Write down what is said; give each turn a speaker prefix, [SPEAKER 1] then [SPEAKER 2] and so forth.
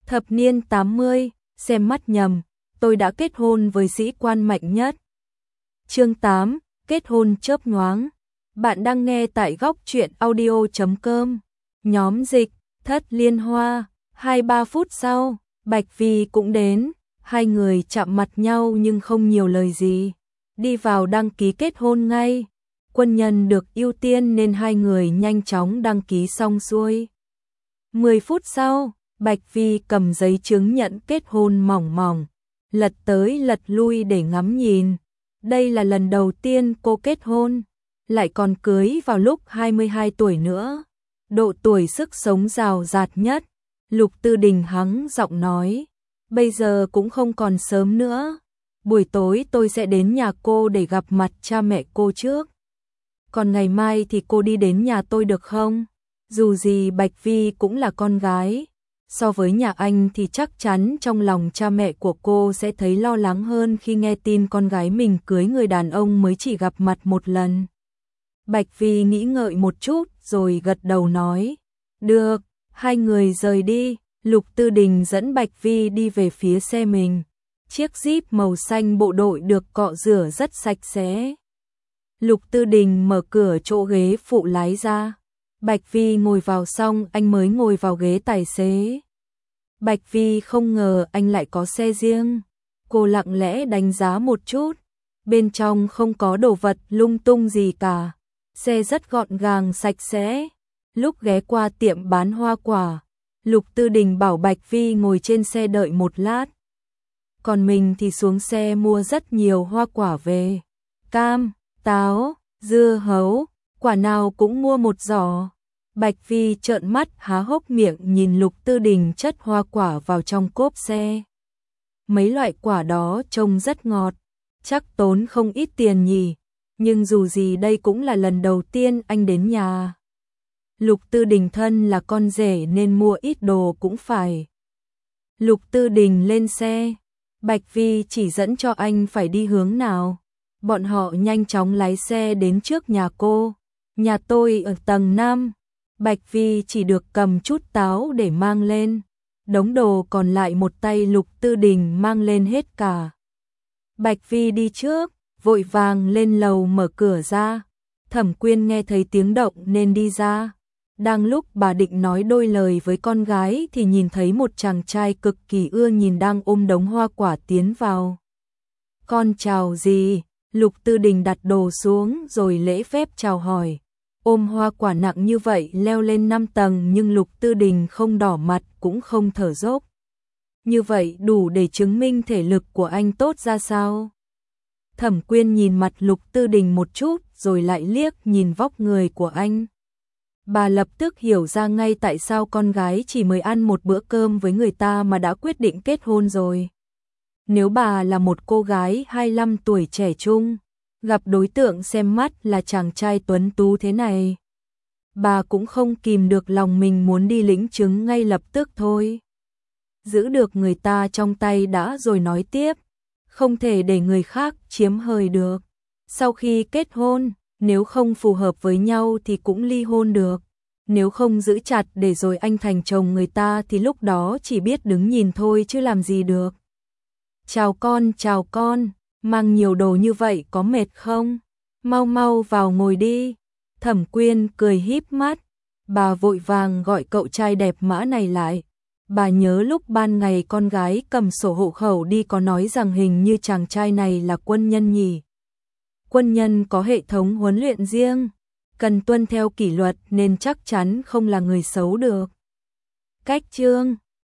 [SPEAKER 1] Thập niên 80, xem mắt nhầm, tôi đã kết hôn với sĩ quan mạnh nhất. Chương 8, kết hôn chớp nhoáng. Bạn đang nghe tại góc truyện audio.com. Nhóm dịch, Thất Liên Hoa. 2-3 phút sau, Bạch Vi cũng đến. Hai người chạm mặt nhau nhưng không nhiều lời gì. Đi vào đăng ký kết hôn ngay. Quân nhân được ưu tiên nên hai người nhanh chóng đăng ký xong xuôi. 10 phút sau, Bạch Vi cầm giấy chứng nhận kết hôn mỏng mỏng, lật tới lật lui để ngắm nhìn. Đây là lần đầu tiên cô kết hôn, lại còn cưới vào lúc 22 tuổi nữa. Độ tuổi sức sống rào rạt nhất. Lục Tư Đình hắng giọng nói, bây giờ cũng không còn sớm nữa. Buổi tối tôi sẽ đến nhà cô để gặp mặt cha mẹ cô trước. Còn ngày mai thì cô đi đến nhà tôi được không? Dù gì Bạch Vi cũng là con gái. So với nhà anh thì chắc chắn trong lòng cha mẹ của cô sẽ thấy lo lắng hơn khi nghe tin con gái mình cưới người đàn ông mới chỉ gặp mặt một lần. Bạch Vi nghĩ ngợi một chút rồi gật đầu nói, được. Hai người rời đi, Lục Tư Đình dẫn Bạch Vi đi về phía xe mình. Chiếc Jeep màu xanh bộ đội được cọ rửa rất sạch sẽ. Lục Tư Đình mở cửa chỗ ghế phụ lái ra. Bạch Vi ngồi vào xong anh mới ngồi vào ghế tài xế. Bạch Vi không ngờ anh lại có xe riêng. Cô lặng lẽ đánh giá một chút. Bên trong không có đồ vật lung tung gì cả. Xe rất gọn gàng sạch sẽ. Lúc ghé qua tiệm bán hoa quả, Lục Tư Đình bảo Bạch Vi ngồi trên xe đợi một lát. Còn mình thì xuống xe mua rất nhiều hoa quả về. Cam, táo, dưa hấu, quả nào cũng mua một giỏ. Bạch Vi trợn mắt há hốc miệng nhìn Lục Tư Đình chất hoa quả vào trong cốp xe. Mấy loại quả đó trông rất ngọt, chắc tốn không ít tiền nhỉ, nhưng dù gì đây cũng là lần đầu tiên anh đến nhà. Lục Tư Đình thân là con rể nên mua ít đồ cũng phải. Lục Tư Đình lên xe, Bạch Vi chỉ dẫn cho anh phải đi hướng nào. Bọn họ nhanh chóng lái xe đến trước nhà cô. Nhà tôi ở tầng 5. Bạch Vi chỉ được cầm chút táo để mang lên. Đống đồ còn lại một tay Lục Tư Đình mang lên hết cả. Bạch Vi đi trước, vội vàng lên lầu mở cửa ra. Thẩm Quyên nghe thấy tiếng động nên đi ra. Đang lúc bà định nói đôi lời với con gái thì nhìn thấy một chàng trai cực kỳ ưa nhìn đang ôm đống hoa quả tiến vào. Con chào gì? Lục Tư Đình đặt đồ xuống rồi lễ phép chào hỏi. Ôm hoa quả nặng như vậy leo lên 5 tầng nhưng Lục Tư Đình không đỏ mặt cũng không thở dốc. Như vậy đủ để chứng minh thể lực của anh tốt ra sao? Thẩm Quyên nhìn mặt Lục Tư Đình một chút rồi lại liếc nhìn vóc người của anh. Bà lập tức hiểu ra ngay tại sao con gái chỉ mới ăn một bữa cơm với người ta mà đã quyết định kết hôn rồi. Nếu bà là một cô gái 25 tuổi trẻ trung, gặp đối tượng xem mắt là chàng trai tuấn tú thế này, bà cũng không kìm được lòng mình muốn đi lĩnh chứng ngay lập tức thôi. Giữ được người ta trong tay đã rồi nói tiếp, không thể để người khác chiếm hời được. Sau khi kết hôn, nếu không phù hợp với nhau thì cũng ly hôn được. Nếu không giữ chặt để rồi anh thành chồng người ta thì lúc đó chỉ biết đứng nhìn thôi chứ làm gì được. Chào con, mang nhiều đồ như vậy có mệt không? Mau mau vào ngồi đi. Thẩm Quyên cười híp mắt. Bà vội vàng gọi cậu trai đẹp mã này lại. Bà nhớ lúc ban ngày con gái cầm sổ hộ khẩu đi có nói rằng hình như chàng trai này là quân nhân nhỉ. Quân nhân có hệ thống huấn luyện riêng, cần tuân theo kỷ luật nên chắc chắn không là người xấu được. Cách chương